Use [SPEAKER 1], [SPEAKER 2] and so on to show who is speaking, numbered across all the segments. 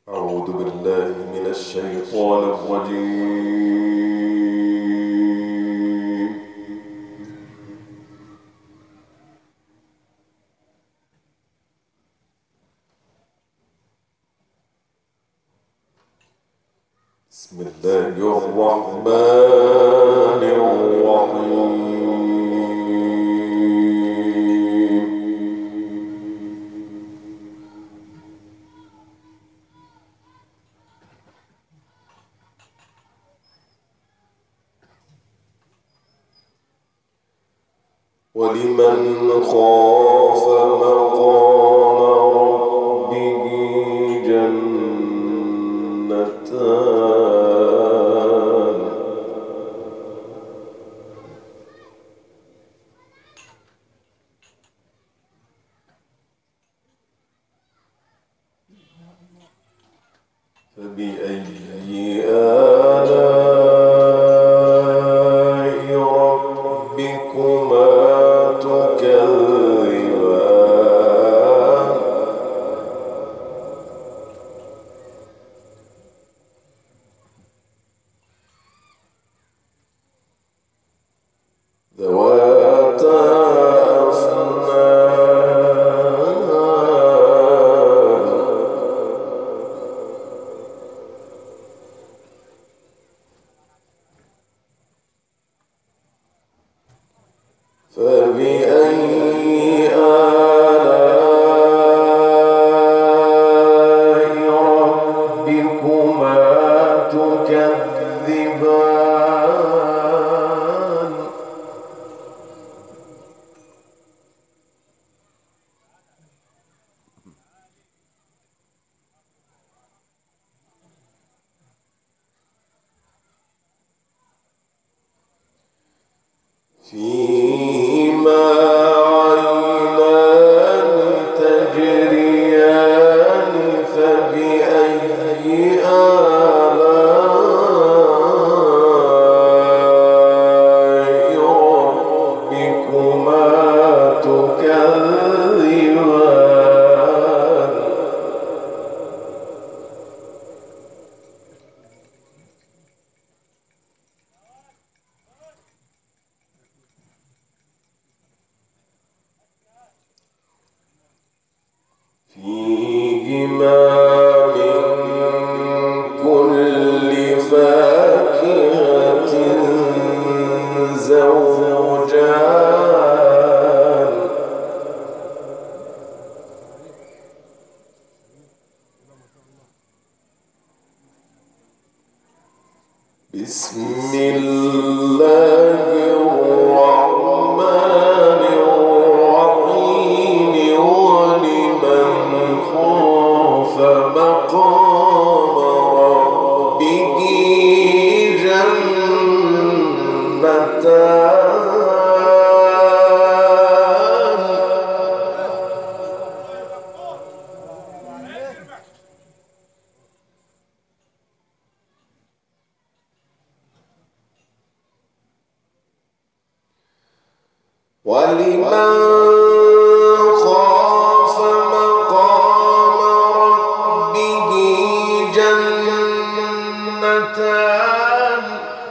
[SPEAKER 1] أعوذ بالله من الشيطان الرجيم. بسم الله الرحمن الرحيم. ولمن خاف مقام ربه جنتان فبأي آلاء ربكما تكذبان ذواتا أفنان فبأي آلاء ربكما تكذبان فيهما عينان تجريان فبأي آلاء ربكما تكذبان فيهما من كل فاكهة زوجان بسم الله الرحمن الرحيم ولمن خاف مقام ربه جنتان ولمن خاف مقام ربه جنتان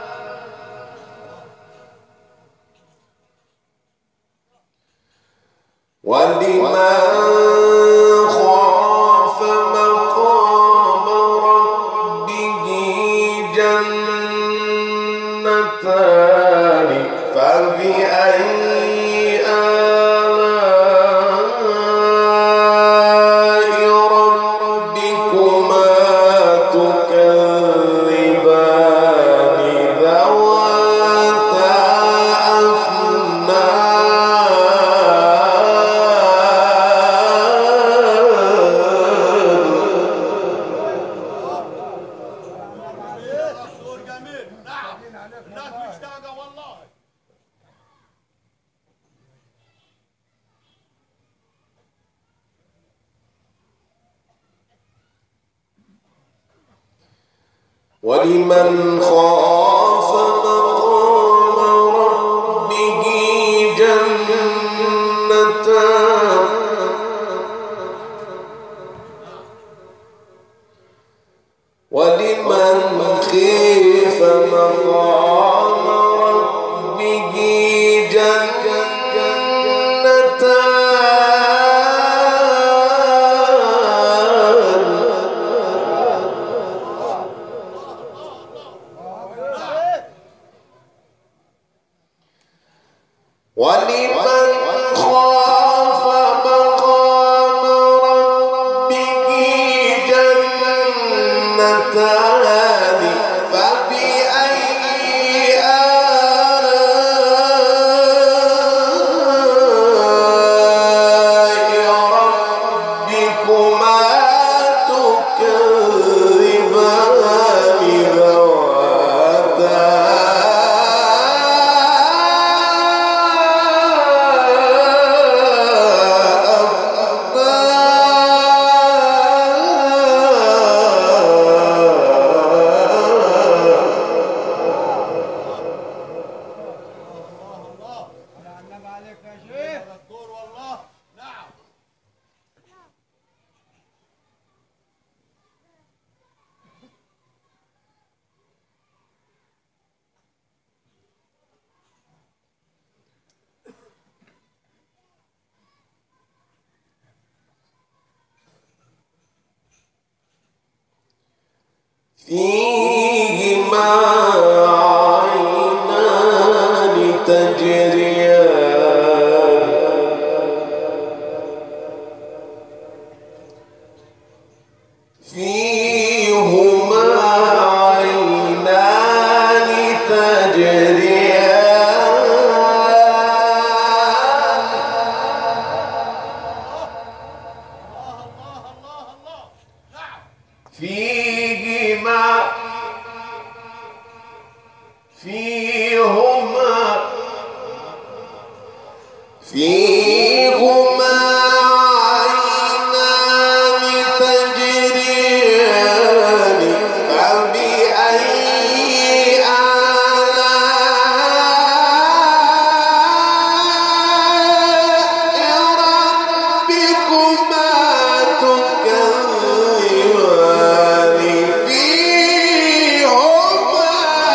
[SPEAKER 1] ولمن خاف مقام ربه جنتان فبأي آلاء ربكما تكذبان ذواتا ولمن خاف مقام ربه جنتان ولمن خاف مقام ربه جنتان فبأي آلاء ربكما تكذبان ذواتا فيهما عينان تجريان فيهما عينان تجريان فيهما عينان تجريان فبأي آلاء ربكما تكذبان فيهما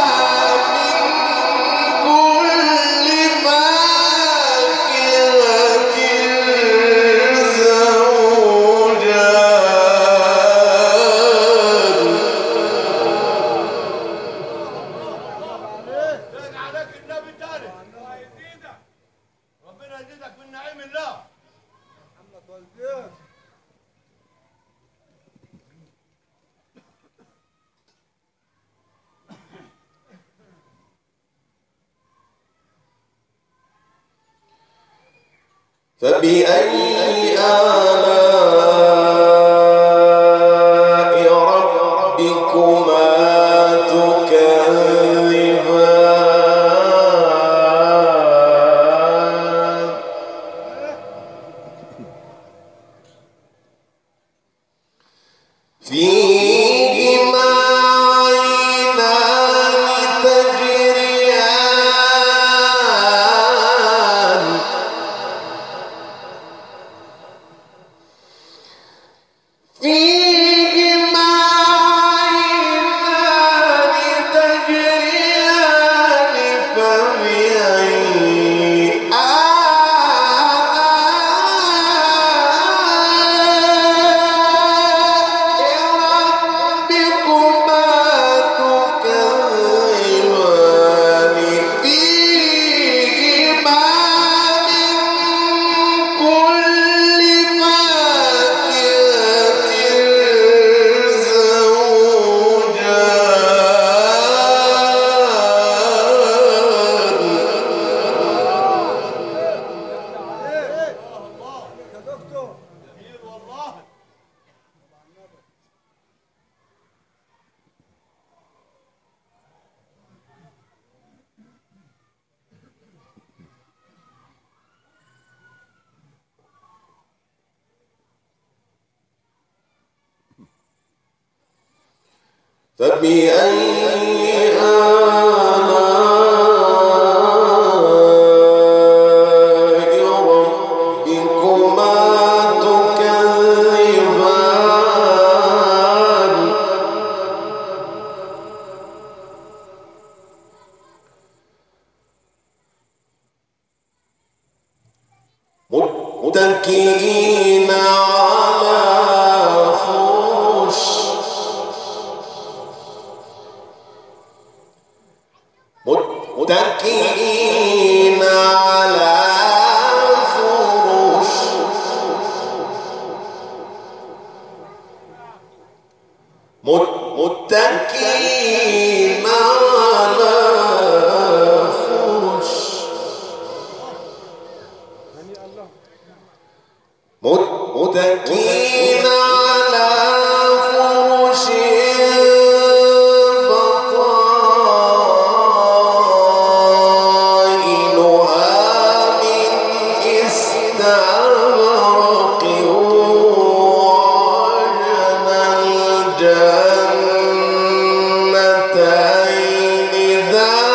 [SPEAKER 1] فبأي آلاء ربكما تكذبان فيهما عينان تجريان فيهما عينان تجريان فبأي آلاء ربكما تكذبان متكئين على فرش متكئين على متكئين على فرش بطائنها من استبرق وجنى الجنتين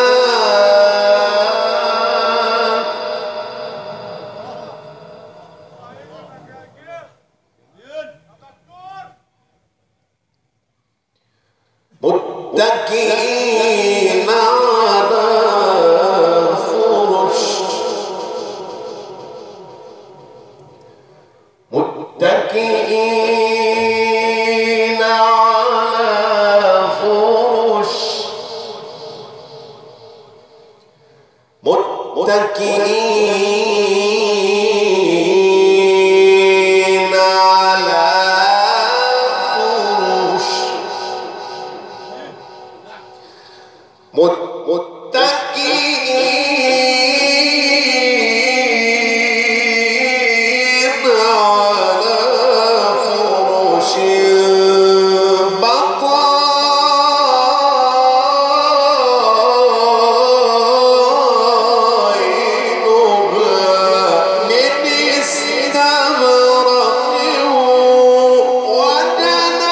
[SPEAKER 1] متكئين على فرش متكئين على فرش متكئين على فرش متكئين على فرش بطائنها من استبرق وجنى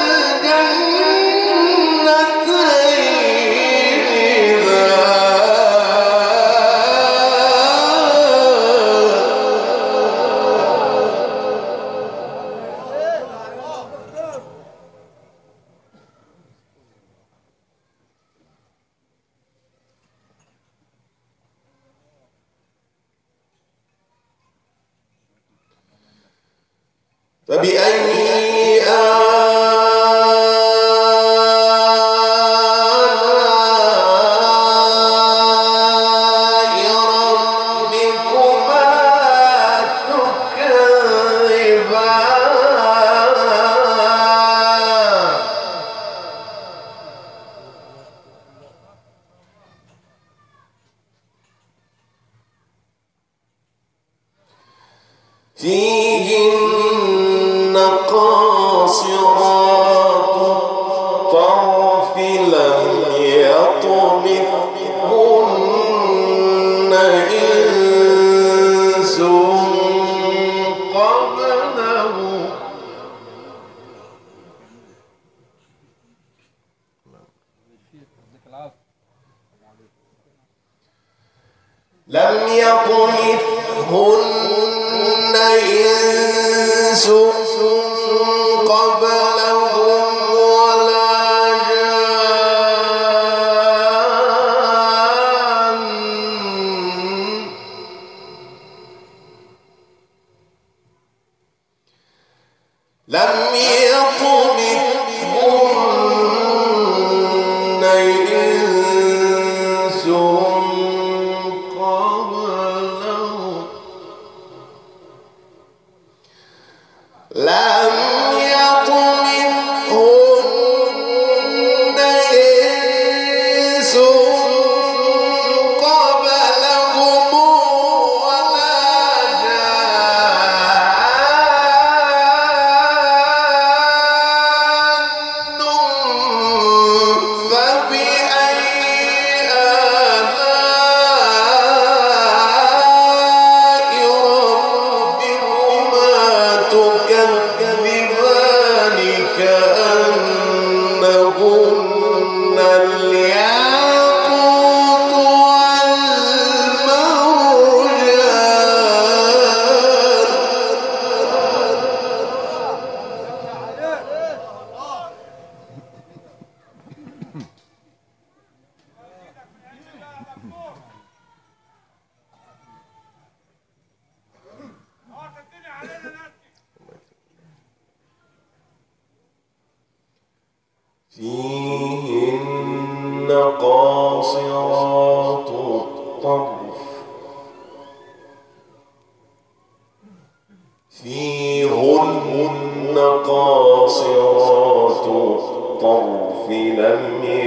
[SPEAKER 1] الجنتين فبأي آلاء ربكما تكذبان فيهن قاصرات الطرف لم يطمثهن إنس قبلهم لم يطمثهن إنس قبلهم ولا جان لم يطمثهن إنس قبلهم لم يطمثهن إنس قبلهم ولا جان فبأي آلاء ربكما تكذبان كأنهن الياقوت فيهن قاصرات الطرف فيهن قاصرات الطرف لم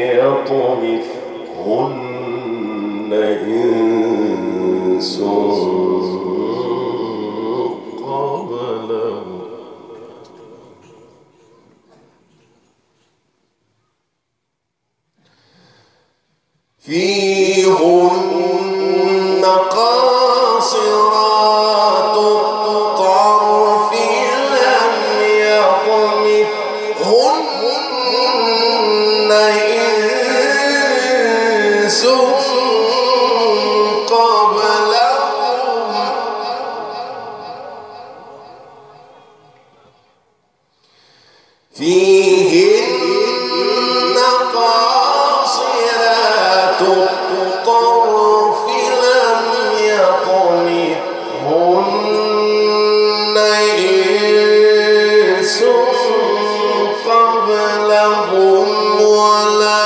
[SPEAKER 1] يطمثهن إنس قبلهم فيهن قاصرات الطرف لم يطمثهن إنس قبلهم فيهن قاصرات الطرف لم يطمثهن إنس قبلهم ولا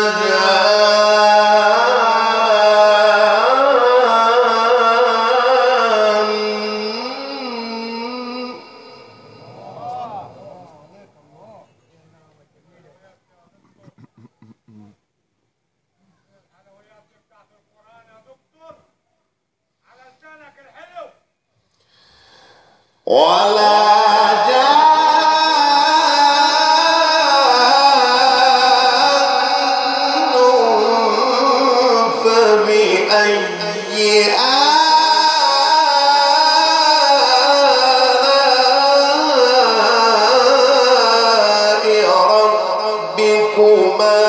[SPEAKER 1] جان. ولا جان فبأي آلاء ربكما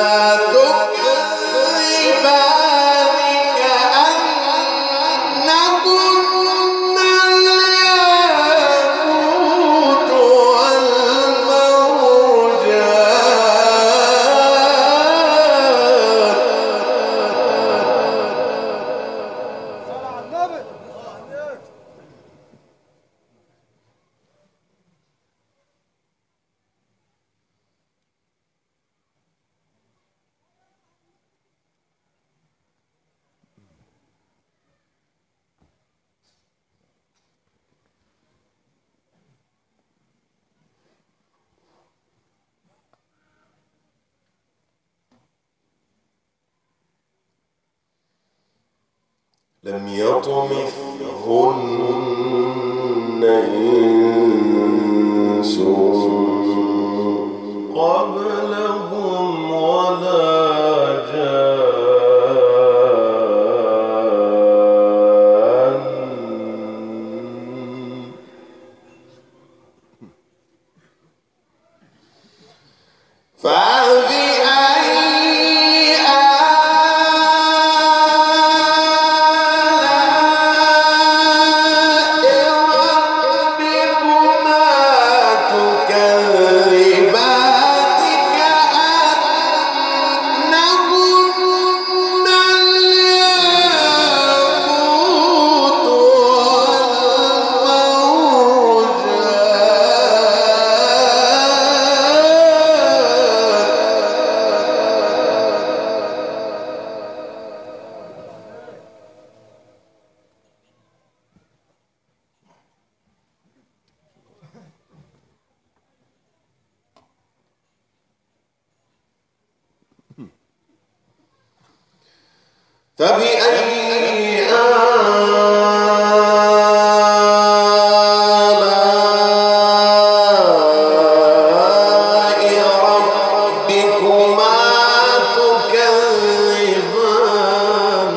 [SPEAKER 1] تكذبان كأنهن الياقوت والمرجان. لم يطمثهن إنس قبلهم ولا جان. فبأي فبأي آلاء ربكما تكذبان.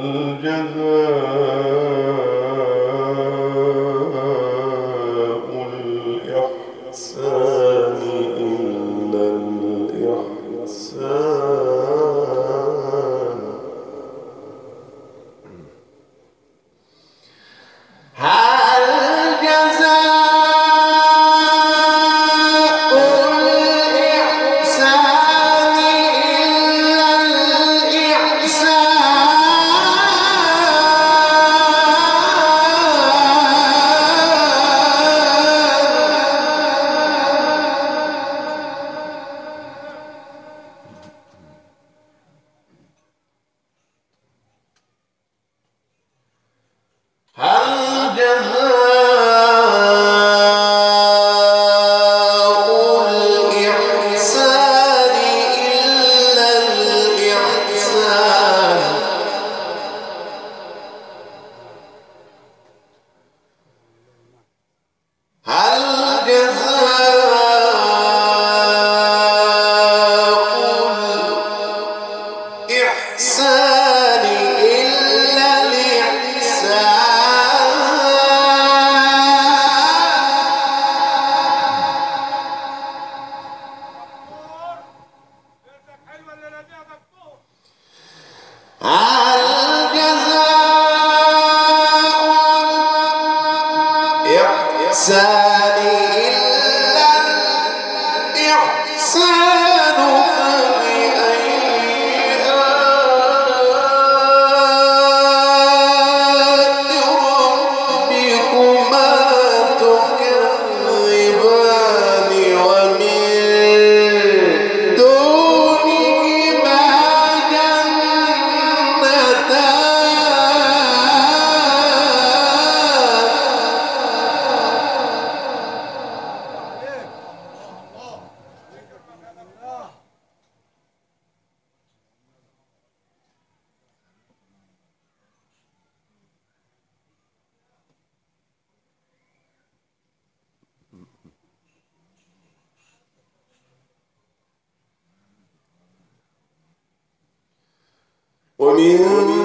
[SPEAKER 1] ومن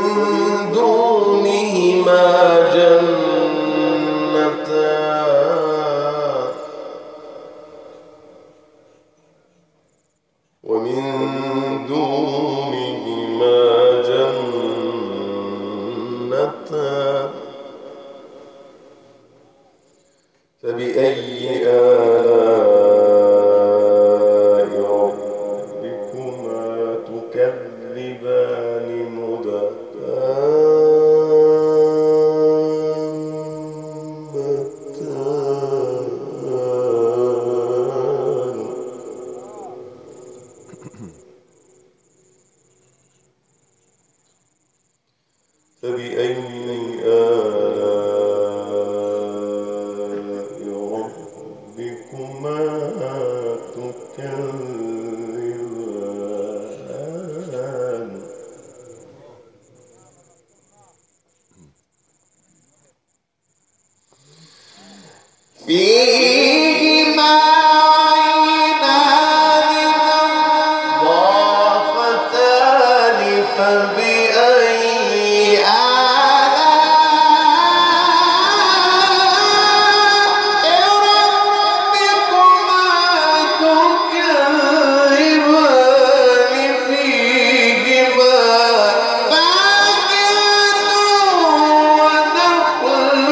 [SPEAKER 1] دونهما جنتان ومن دونهما جنتان فبأي آلاء ربكما تكذبان مدهامتان فبأي آلاء ربكما تكذبان فيهما عينان نضاختان فبأي آلاء ربكما تكذبان فيهما فاكهة ونخل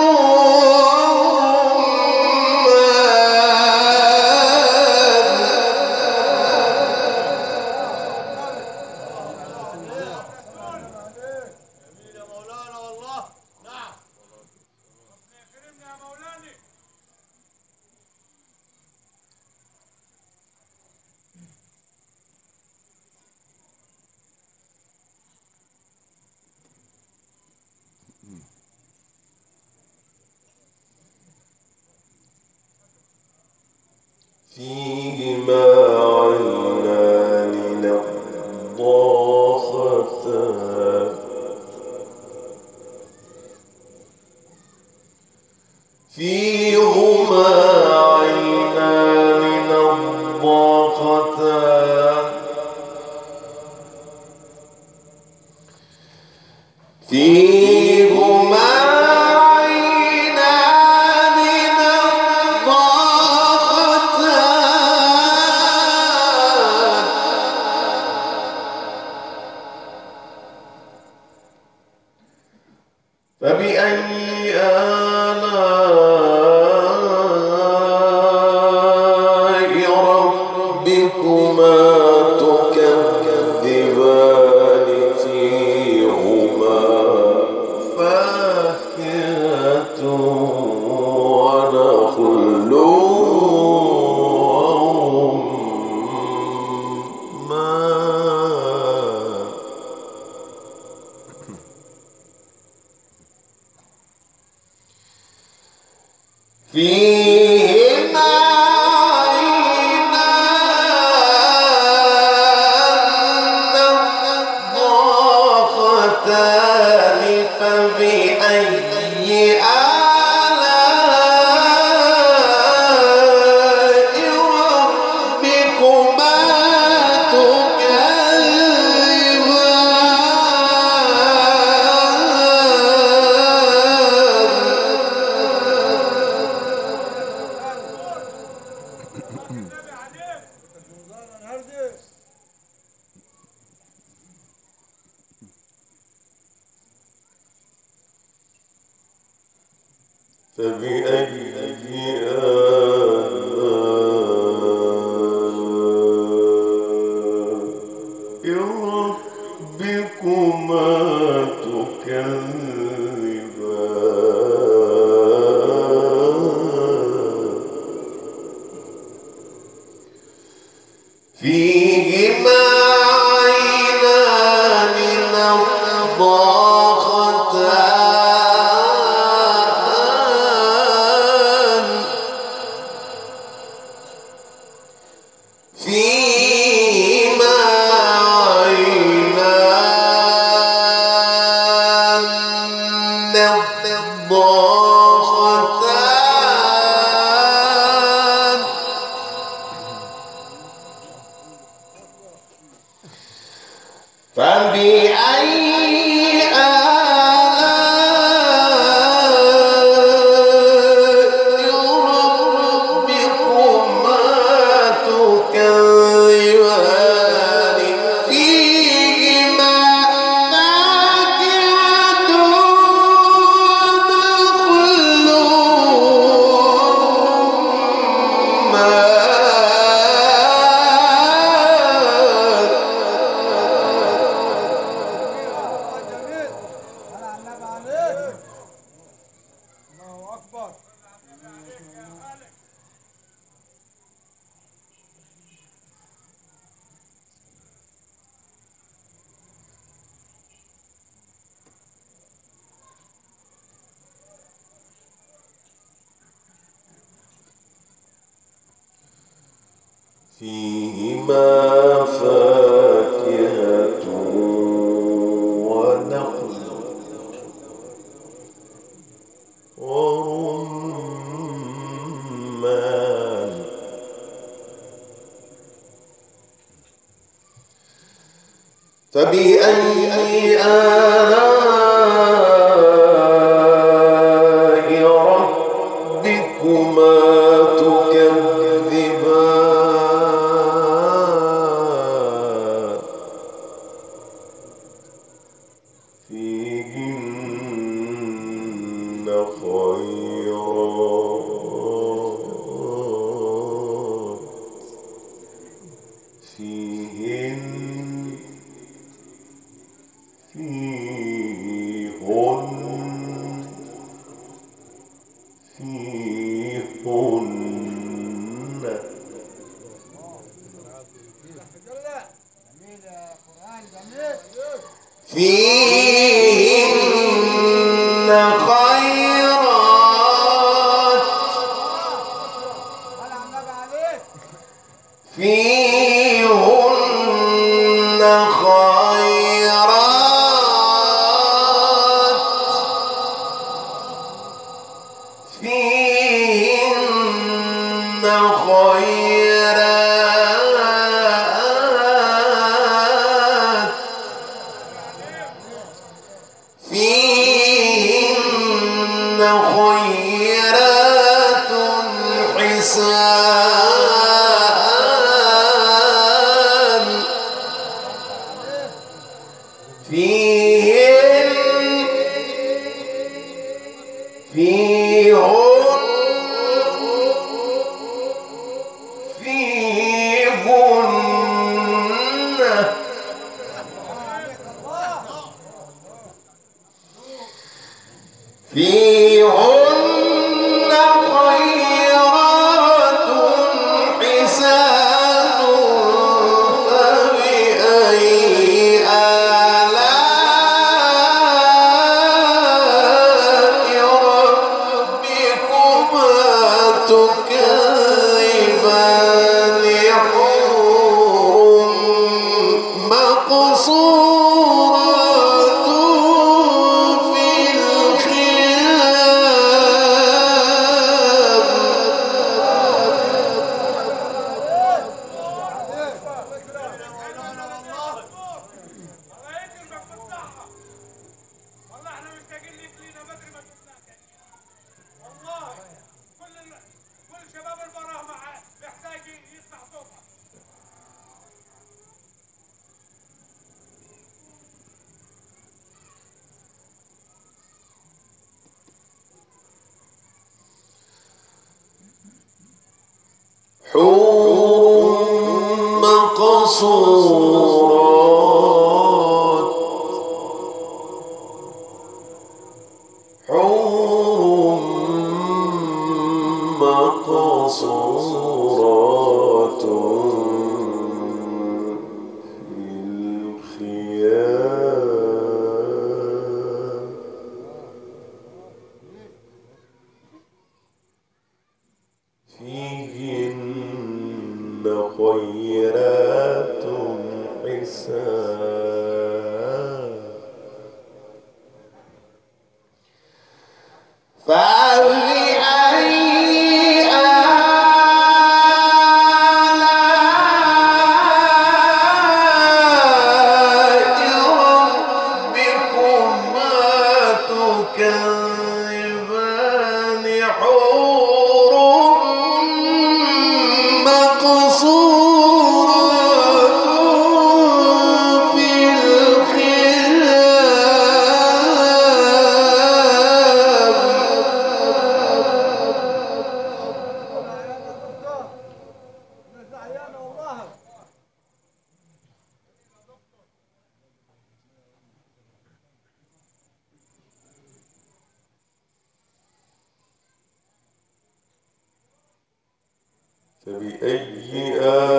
[SPEAKER 1] فيهما عينان نضاختان فيهما عينان نضاختان فيهما عينان نضاختان فبأي آلاء ربكما تكذبان فيهما فاكهة ونخل ورمان فيهما عينان نضاختان فبأي آلاء ربكما فبأي آلاء ربكما تكذبان فيهما عينان نضاختان فيهما عينان نضاختان فبأي آلاء ربكما تكذبان فيهما فاكهة ونخل فيهما فاكهة ونخل ورمان فبأي آلاء ربكما تكذبان فيهن خيرات فيهن فيهن خيرات فيهن خيرات فيهن خيرات فيهن خيرات حسان فيهن خيرات حسان فبأي آلاء ربكما تكذبان حور مقصورات في الخيام حور مقصورات حور مقصورات في الخيام فيهن خيرات حسان فبأي آلاء ربكما تكذبان حور مقصورات في فبأي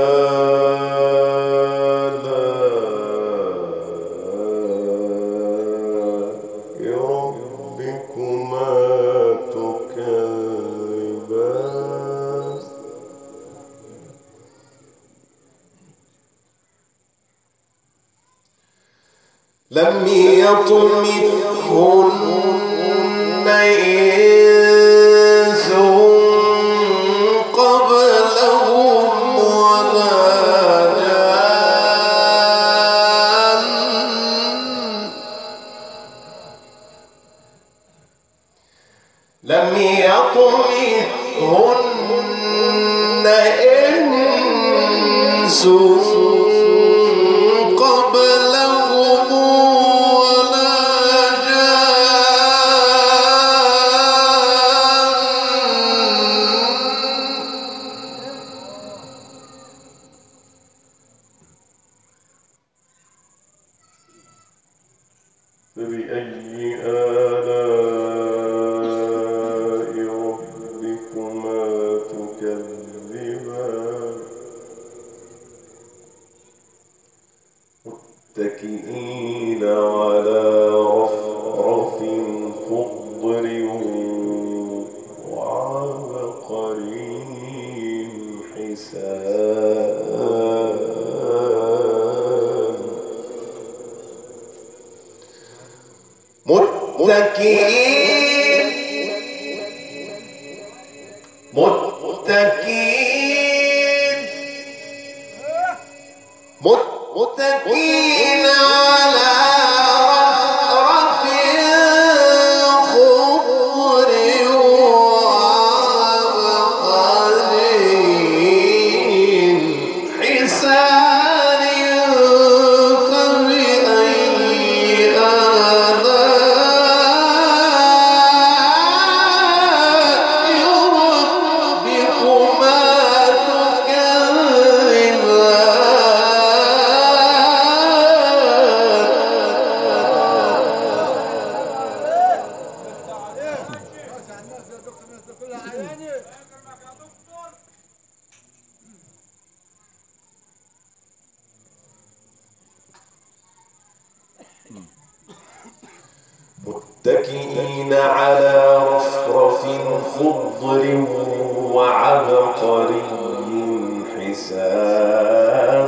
[SPEAKER 1] آلاء ربكما تكذبان لم يطمثهن إنس قبلهم ولا جان لم يطمثهن إنس قبلهم ولا فبأي آلاء ربكما تكذبان متكئين على رفرف خضر وعبقري حسان متكئين متكئين على رفرف متكئين على رفرف خضر وعبقري حسان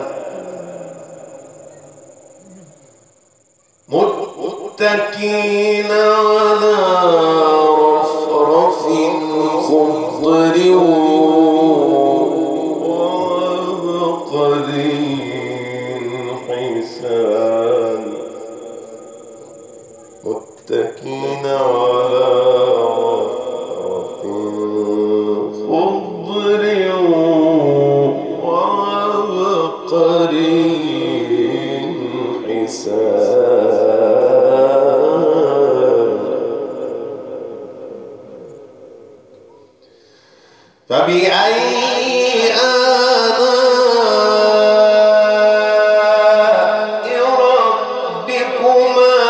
[SPEAKER 1] متكئين على رفرف خضر وعبقري حسان متكئين على رفرف خضر وعبقري حسان فبأي آلاء ربكما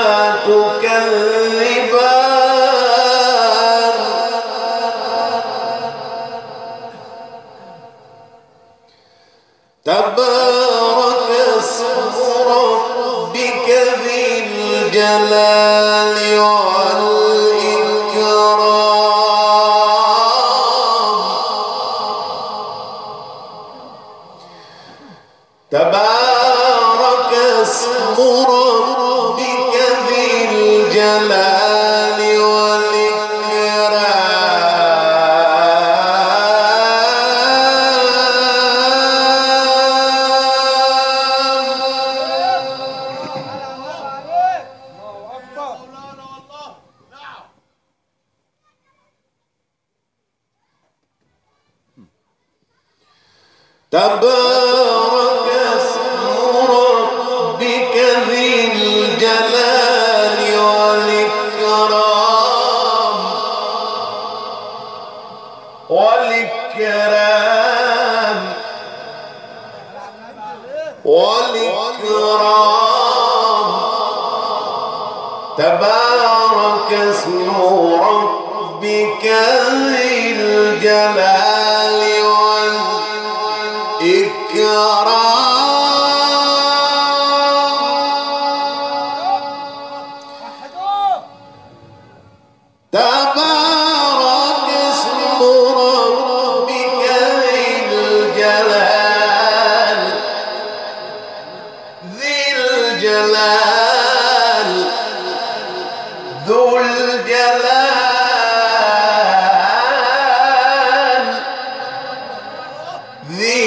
[SPEAKER 1] تكذبان تبارك اسم ربك ذي الجلال والإكرام تبارك اسم ربك ذي الجلال تبارك اسم ربك ذي الجلال والإكرام تبارك اسم ربك ذي الجلال والإكرام تبارك اسم ربك ذي الجلال ذو الجلال ذي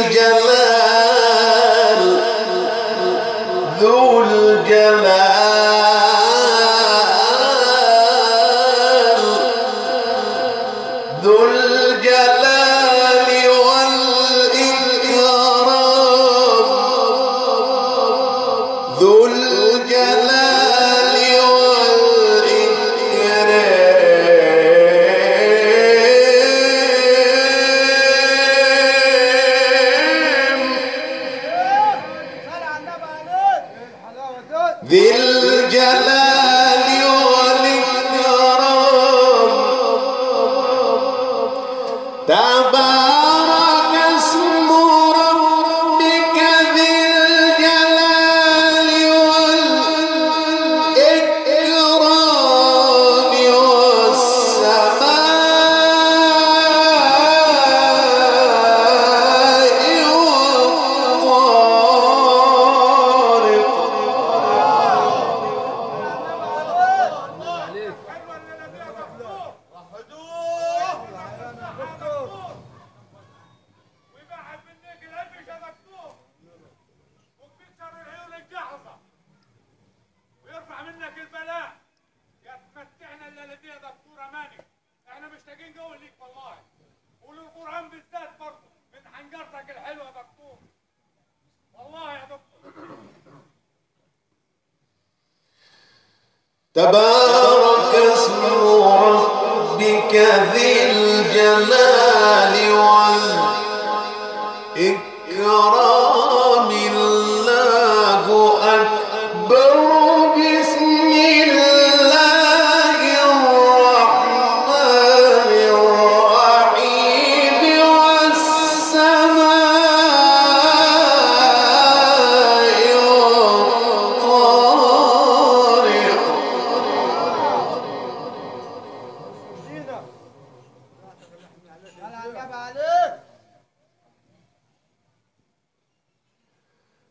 [SPEAKER 1] الجلال ذو الجلال ذو الجلال والإكرام ذو الجلال والإكرام ذي الجلال والإكرام تبارك اسم ربك ذي الجلال والإكرام تبارك اسم ربك ذي الجلال والإكرام الله أكبر بسم الله الرحمن الرحيم والسماء والطارق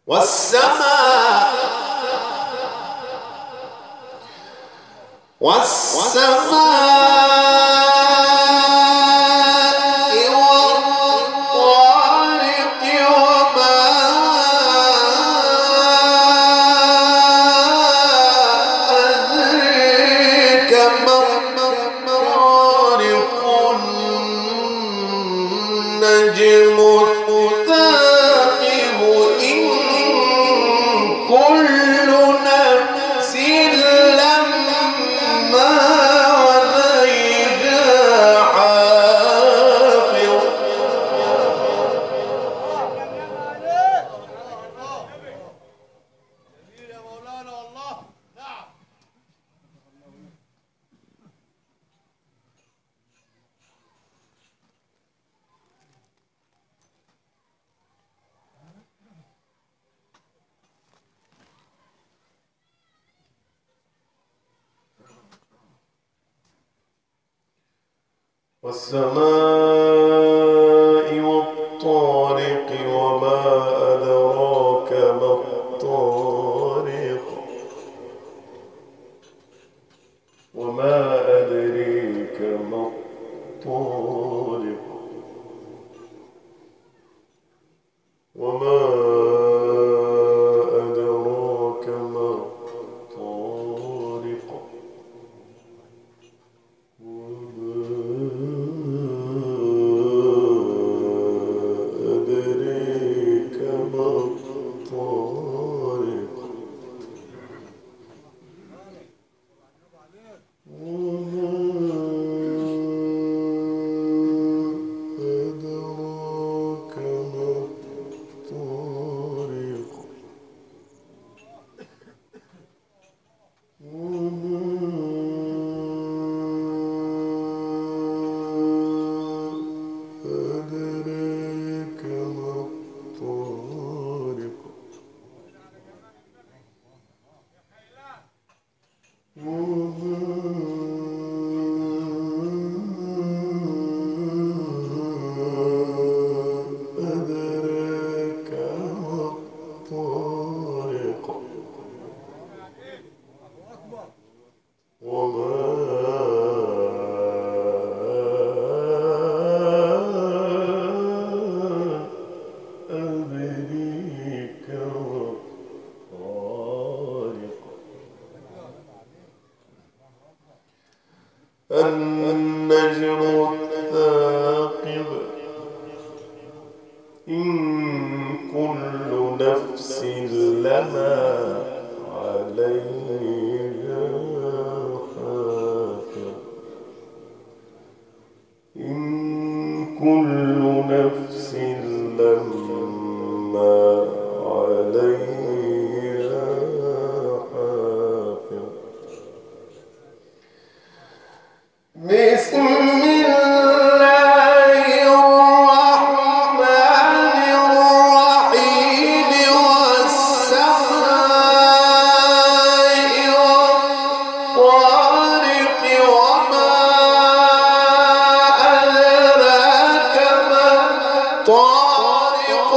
[SPEAKER 1] والسماء والطارق وما أدراك ما الطارق وما أدريك ما الطارق وما أدراك ما الطارق النجم الثاقب إن كل نفس لما عليها حافظ إن كل نفس لما عليها حافظ بسم الله الرحمن الرحيم والسماء والطارق وما أدراك ما الطارق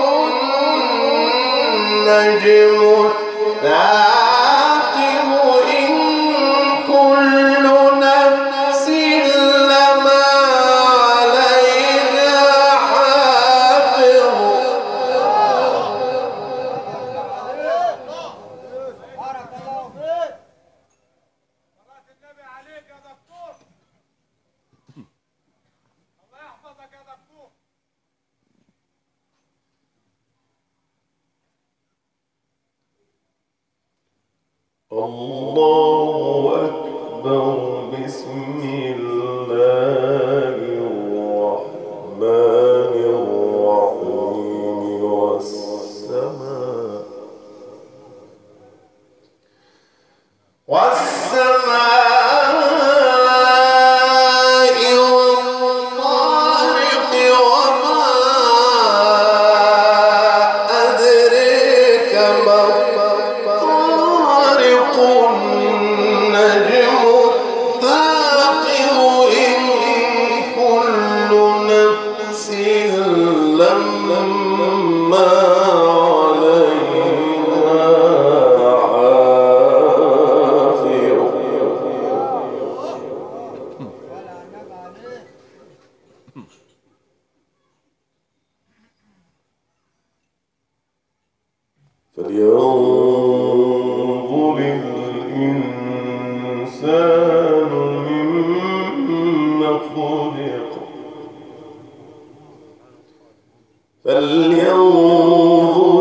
[SPEAKER 1] النجم الثاقب إن كل نفس لما عليها حافظ
[SPEAKER 2] بارك الله فيك. صلاة النبي عليك يا دكتور. الله يحفظك يا دكتور.
[SPEAKER 1] الله أكبر بسم الله الرحمن الرحيم والسماء والطارق وما أدريك ما الطارق النجم الثاقب مما خلق فلينظر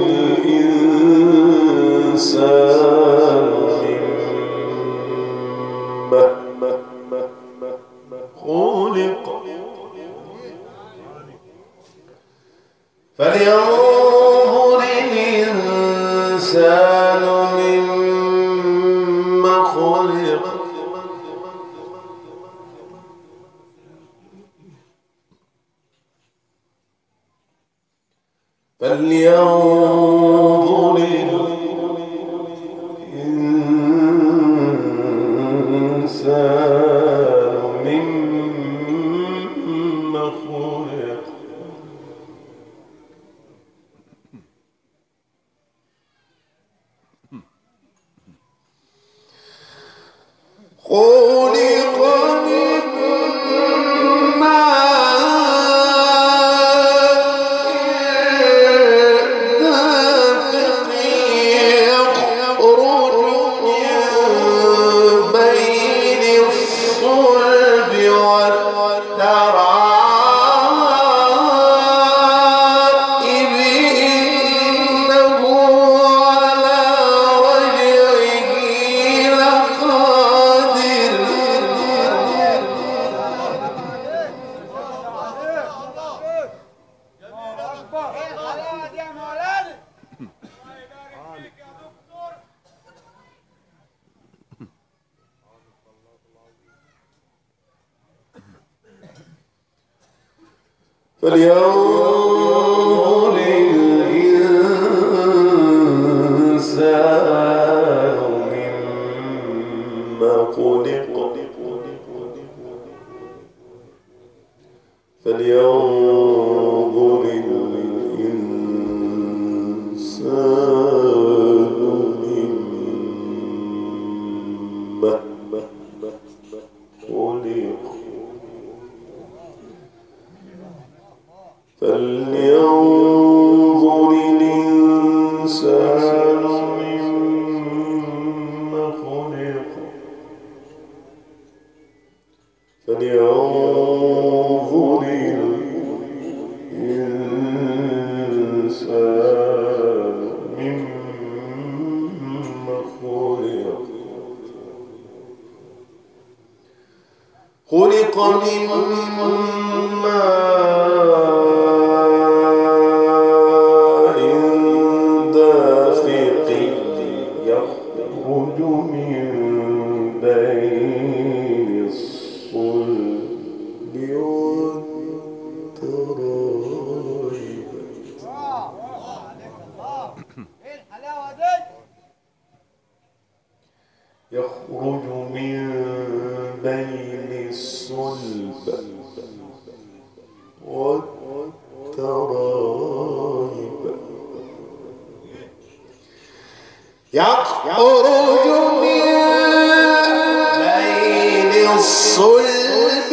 [SPEAKER 1] الإنسان مما خلق فلينظر الإنسان مما خلق فلينظر الإنسان مما خلق خلق من فلينظر الإنسان مما خلق فلينظر الإنسان مما خلق فلينظر الإنسان مما خلق فلينظر الإنسان مما خلق خلق من ماء دافق يخرج من بين الصلب والترائب يخرج من بين الصلب والترائب يخرج من بين الصلب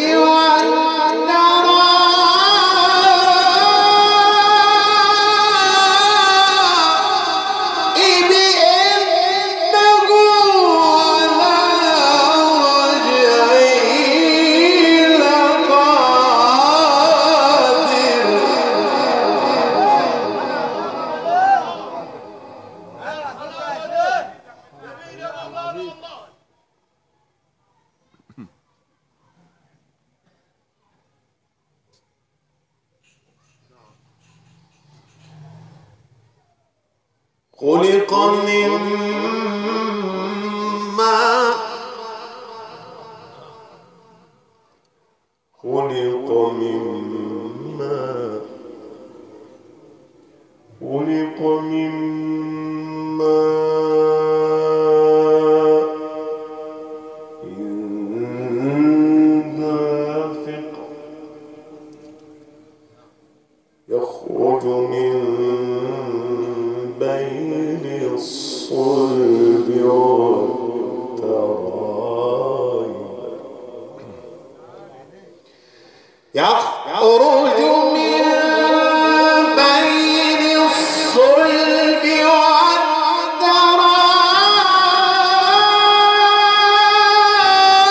[SPEAKER 1] والترائب إنه على رجعه لقادر خلق من ماء خلق من ماء خلق من ماء دافق يخرج من بين الصلب والترائب يخرج من بين الصلب والترائب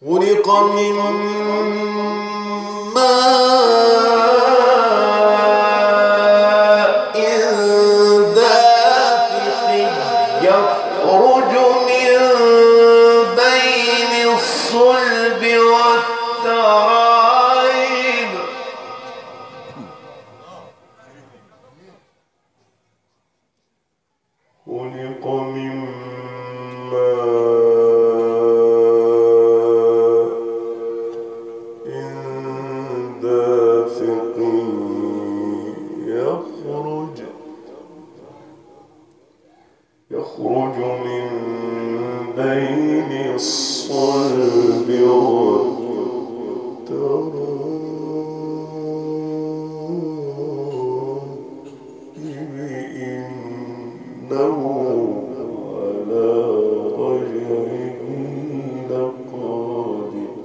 [SPEAKER 1] خلق من ماء دافق يخرج من بين الصلب والترائب خلق من يخرج من بين الصلب والترائب إنه على رجعه لقادر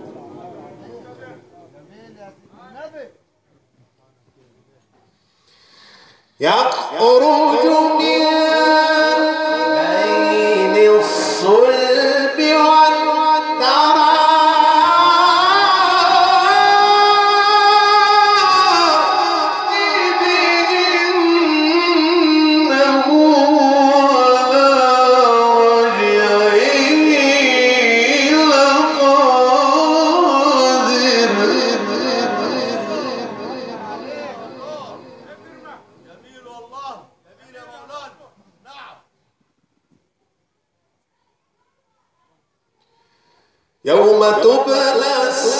[SPEAKER 1] يخرج من بين الصلب والترائب إنه على رجعه لقادر
[SPEAKER 2] جميل والله، جميل يا مولانا. نعم.
[SPEAKER 1] يوم تبلى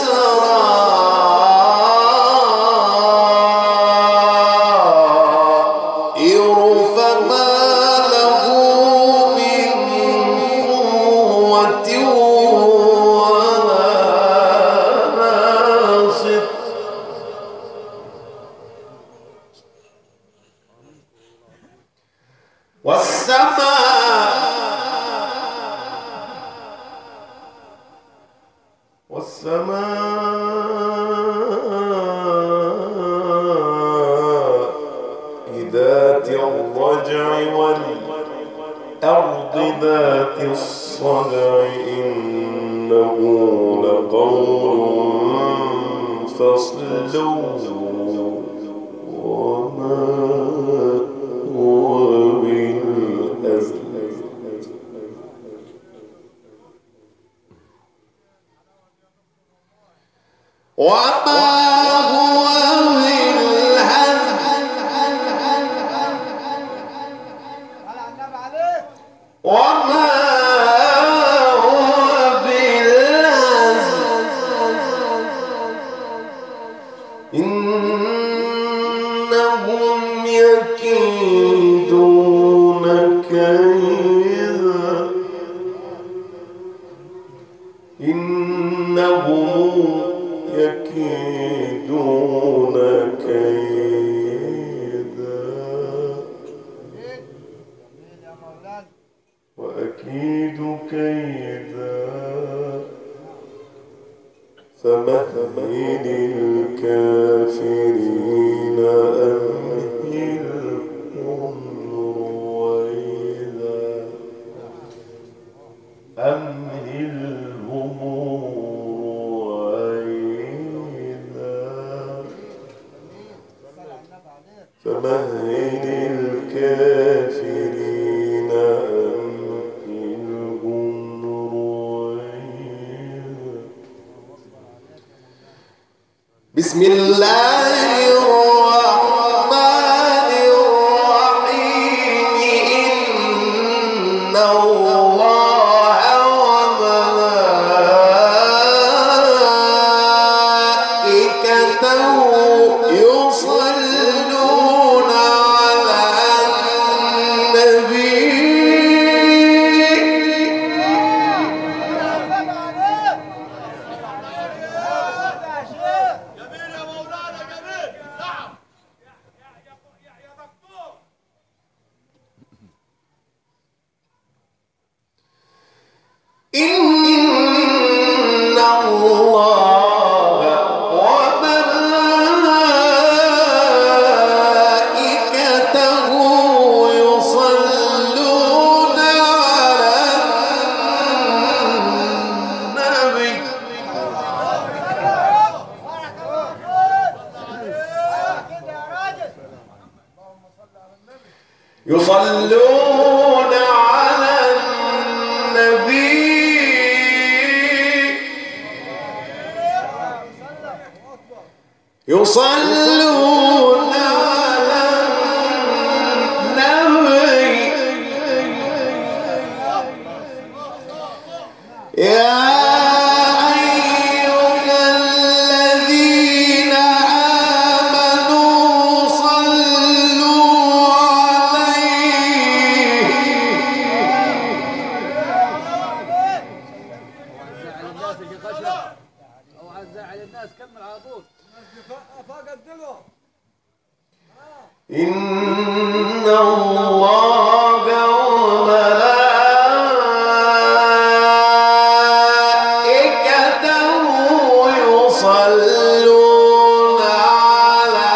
[SPEAKER 1] السرائر فما له من قوة ولا ناصر والسماء ذات الرجع والأرض ذات الصدع إنه لقول فصل وما هو بالهزل وما هو بالهزل وما هو بالهزل إنهم يكيدون كيدا إنهم يكيدون كيدا وأكيد كيدا فمهل الكافرين أمهلهم رويدا أمهلهم فمهل الكافرين أمهلهم رويدا بسم الله الرحمن الرحيم إن الله وملائكته يصلون على النبي
[SPEAKER 2] جميل يا مولانا، جميل.
[SPEAKER 1] يصلون على النبي يصلون على النبي يا أيها الذين آمنوا صلوا عليه
[SPEAKER 3] اوعى تزعل الناس كمل على طول.
[SPEAKER 2] فقد دلوه.
[SPEAKER 1] إن الله وملائكته يصلون على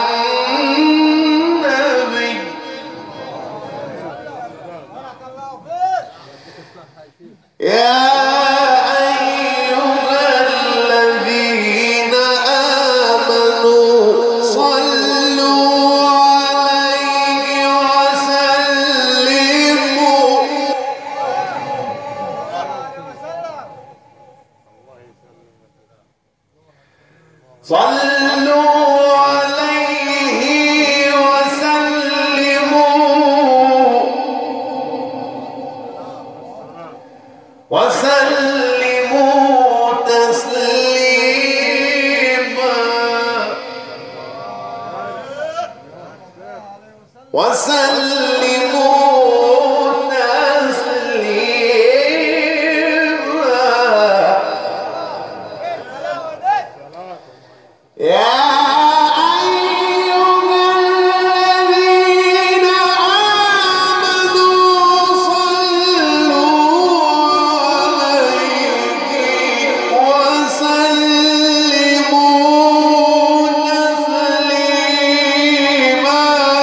[SPEAKER 1] النبي
[SPEAKER 2] بارك الله فيك.
[SPEAKER 1] يا أيها الذين آمنوا صلوا عليه وسلموا صلوا عليه وسلموا تسليما يا أيها الذين آمنوا صلوا عليه وسلموا تسليما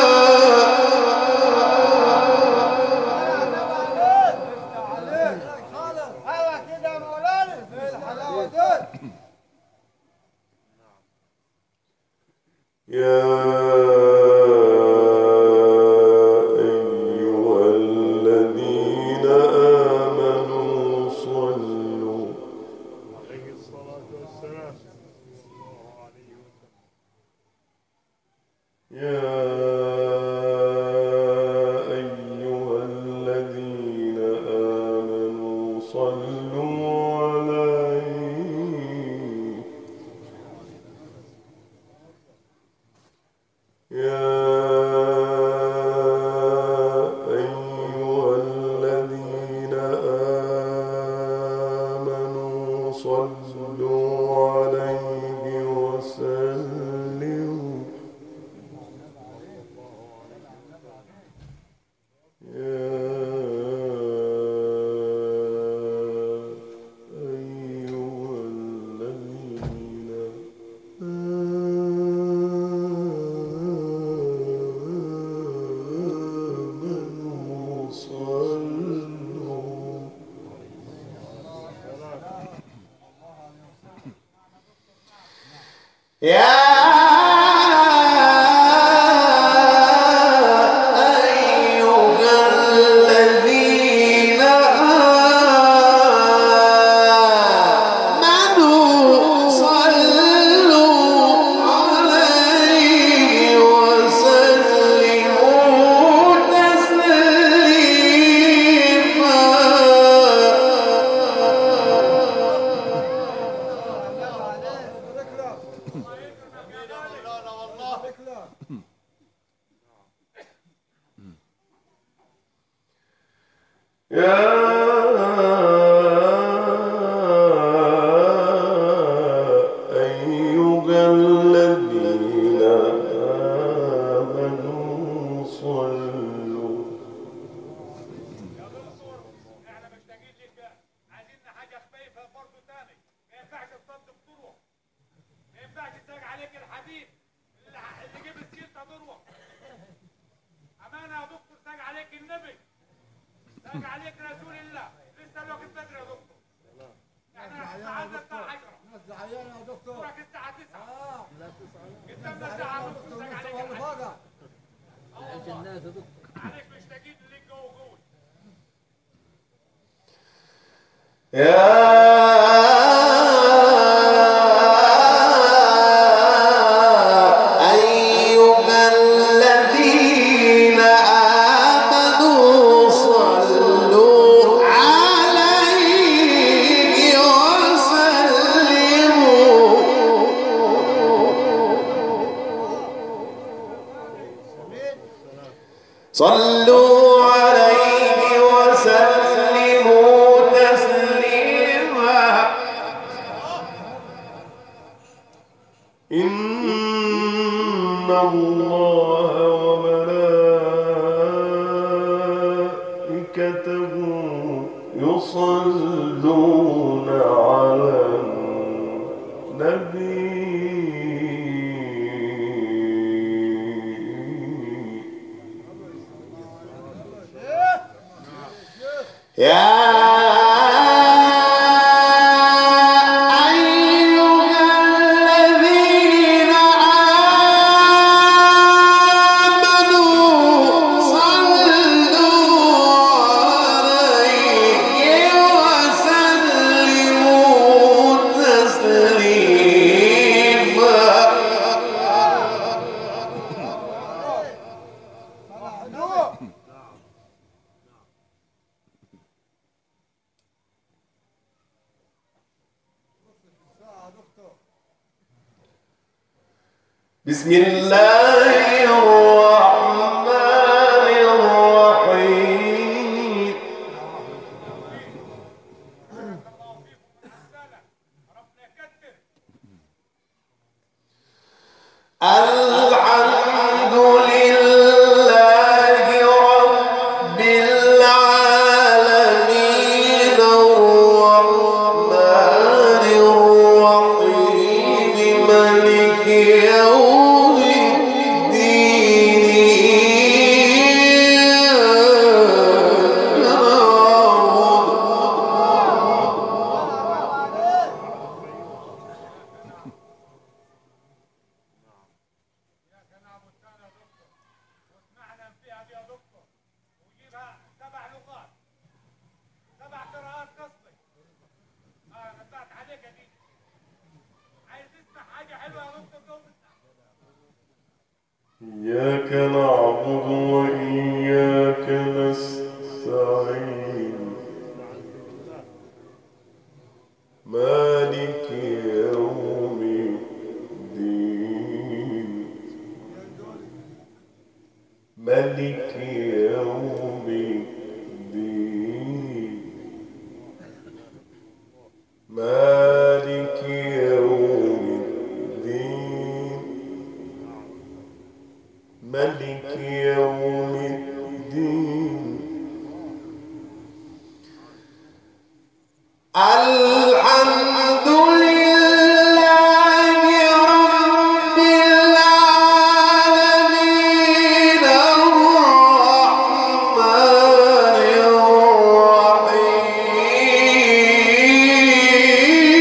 [SPEAKER 2] ايوه كده يا مولانا. الحلاوه دول.
[SPEAKER 1] يا أيها الذين آمنوا صلوا
[SPEAKER 2] عليه الصلاه والسلام.
[SPEAKER 1] يا أيها الذين آمنوا صلوا عليه يا أيها الذين آمنوا صلوا عليه وسلموا يا أيها الذين آمنوا صلوا يا أيها الذين آمنوا صلوا عليه وسلموا تسليما يا أيها الذين آمنوا صلوا
[SPEAKER 2] يا دكتور احنا محتاجين لك، عايزين حاجه خفيفه برضه تاني. ما ينفعش تصدق ذروه، ما ينفعش تساق عليك الحبيب اللي جيب السيره ذروه. امانه يا دكتور، ساق عليك النبي، ساق عليك رسول الله. لسه الوقت بدري يا دكتور. احنا قعدنا الساعه 10.
[SPEAKER 4] ناس زعيانه يا دكتور.
[SPEAKER 2] دورك الساعه 9.
[SPEAKER 4] لا 9
[SPEAKER 2] قدامنا ساعه ونص، ساق عليك الحبيب.
[SPEAKER 3] الناس يا دكتور.
[SPEAKER 2] معلش مش
[SPEAKER 1] صلوا عليه وسلموا تسليما إن الله وملائكته يصلون على النبي يا أيها الذين آمنوا صلوا عليه وسلموا تسليما بسم الله الرحمن الرحيم الحمد لله رب العالمين الرحمن الرحيم مالك يوم الدين
[SPEAKER 2] واسمعنا فيها دي يا دكتور وجيبها 7 لغات 7 قراءات قصدي. نبهت عليك يا دي. عايز تسمع حاجه حلوه يا دكتور جوز.
[SPEAKER 1] إياك نعبد وإياك نستعين مالك يوم الدين مالك يوم الدين مالك يوم الدين مالك يوم الدين الحمد لله رب العالمين الرحمن الرحيم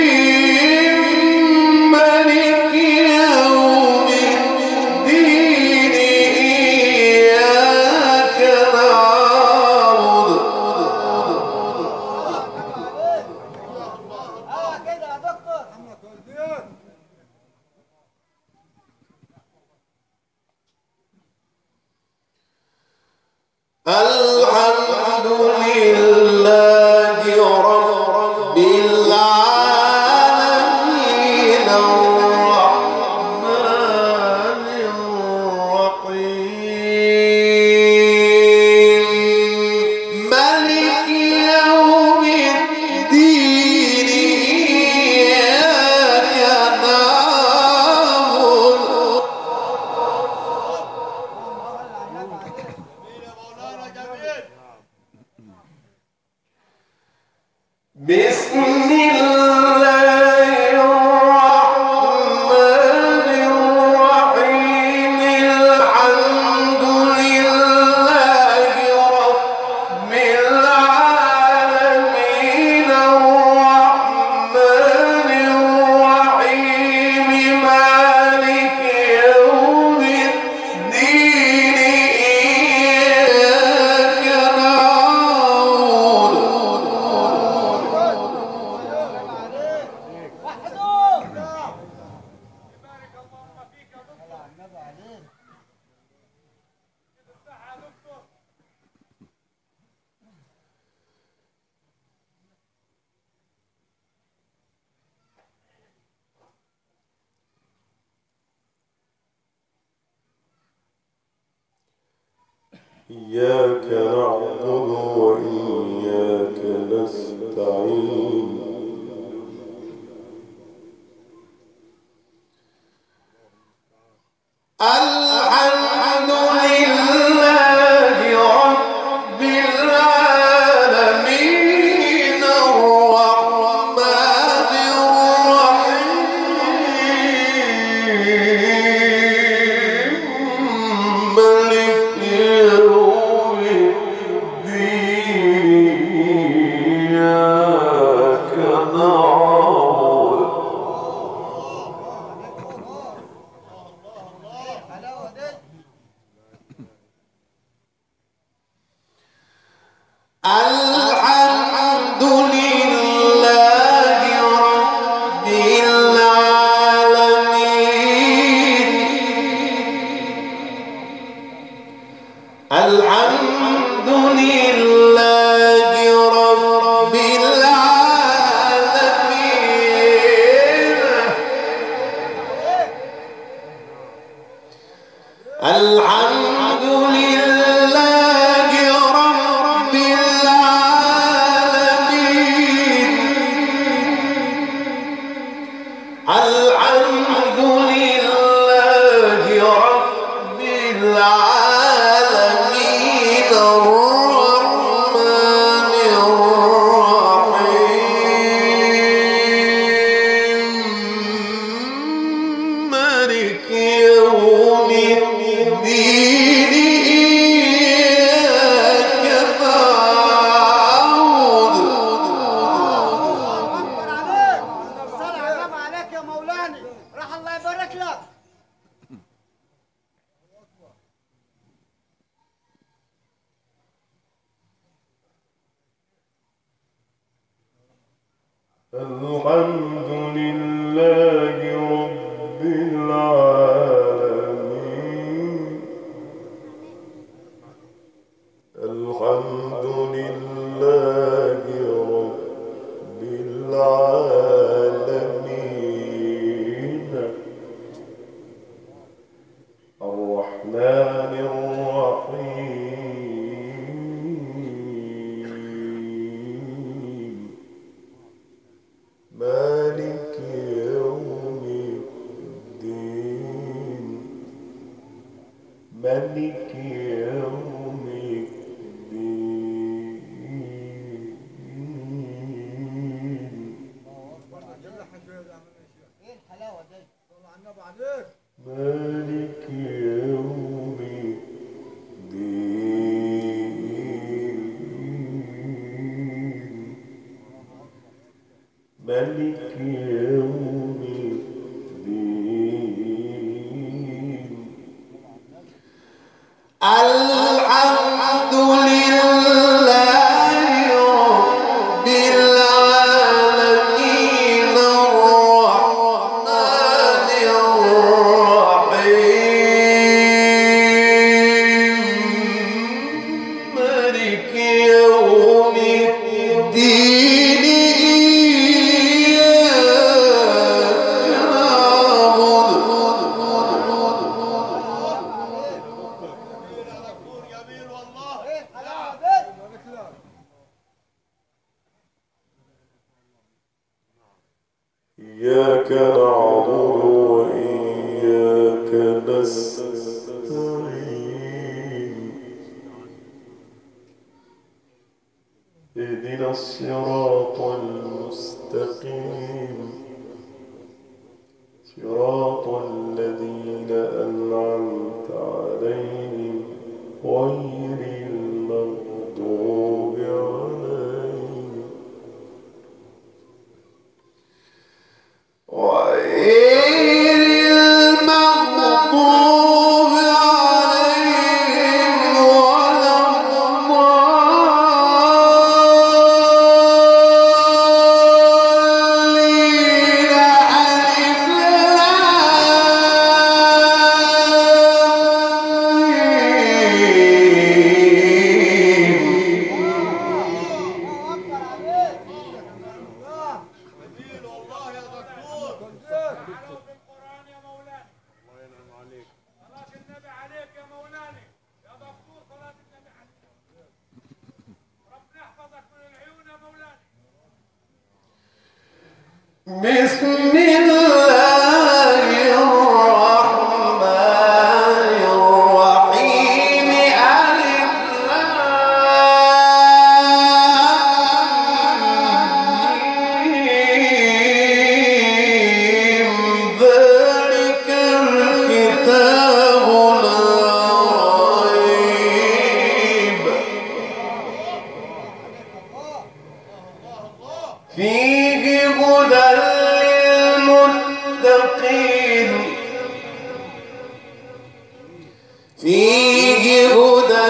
[SPEAKER 1] إياك نعبد وإياك نستعين الحمد لله رب العالمين الرحمن الرحيم مالك يوم الدين إياك نعبد الحمد لله رب العالمين الحمد لله رب العالمين الحمد لله رب العالمين الحمد لله رب العالمين الرحمن الرحيم مالك يوم الدين إياك نعبد
[SPEAKER 4] اكبر عليك الصلاة عزام عليك يا مولاني راح الله يبارك لك
[SPEAKER 1] الحمد لله رب العالمين الحمد لله رب العالمين الرحمن الرحيم مالك يوم الدين مالك يوم الدين
[SPEAKER 4] ايه الحلاوة دي صلوا على النبي عليك
[SPEAKER 1] مالك يوم الدين مالك يوم الدين الحمد لله رب العالمين الرحمن الرحيم مالك يوم الدين إياك نعبد
[SPEAKER 4] ايه الحلاوة دي
[SPEAKER 1] إياك نعبد وإياك نستعين اهدنا الصراط المستقيم صراط الذين أنعمت عليهم غير المغضوب عليهم غير المغضوب عليهم ولا الضالين بسم الله الرحمن الرحيم ألف لام ميم ذلك الكتاب لا ريب فيه هدى للمتقين فيه هدى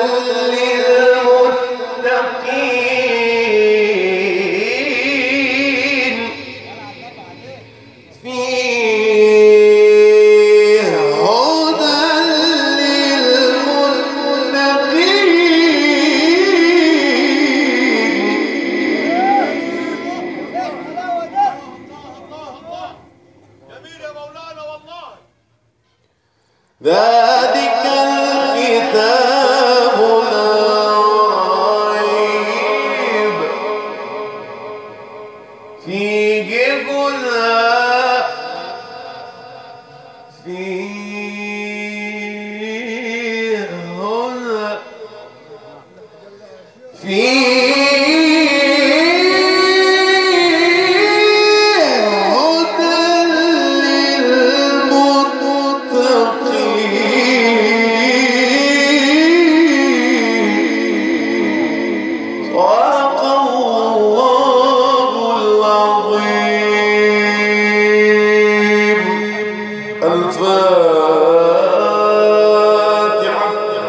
[SPEAKER 1] للمتقين فيه هدى
[SPEAKER 2] جميل يا مولانا والله.
[SPEAKER 1] ذلك الكتاب لا ريب فيه هدى فيه هدى للمتقين صدق الله العظيم. الفاتحة.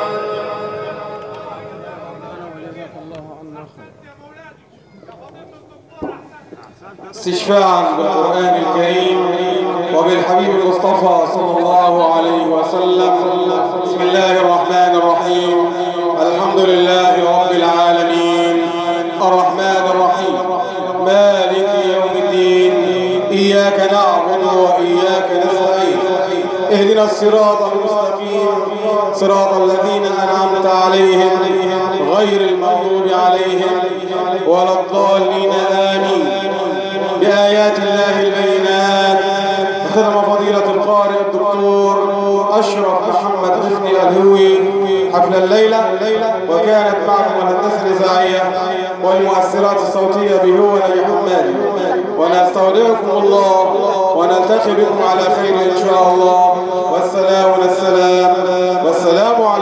[SPEAKER 5] استشفاعا بالقرآن الكريم وبالحبيب المصطفى صلى الله عليه وسلم. بسم الله الرحمن الرحيم. الحمد لله رب العالمين الرحمن الرحيم مالك يوم الدين إياك نعبد وإياك نستعين اهدنا الصراط المستقيم صراط الذين أنعمت عليهم غير المغضوب عليهم ولا الضالين آمين. بآيات الله البينات خدم فضيلة القارئ الدكتور أشرف محمد حسني الهوي حفل الليلة، وكانت معكم الهندسة الإذاعية والمؤثرات الصوتية بهو نبي حماد. ونستودعكم الله ونلتقي بكم على خير إن شاء الله. والسلام عليكم.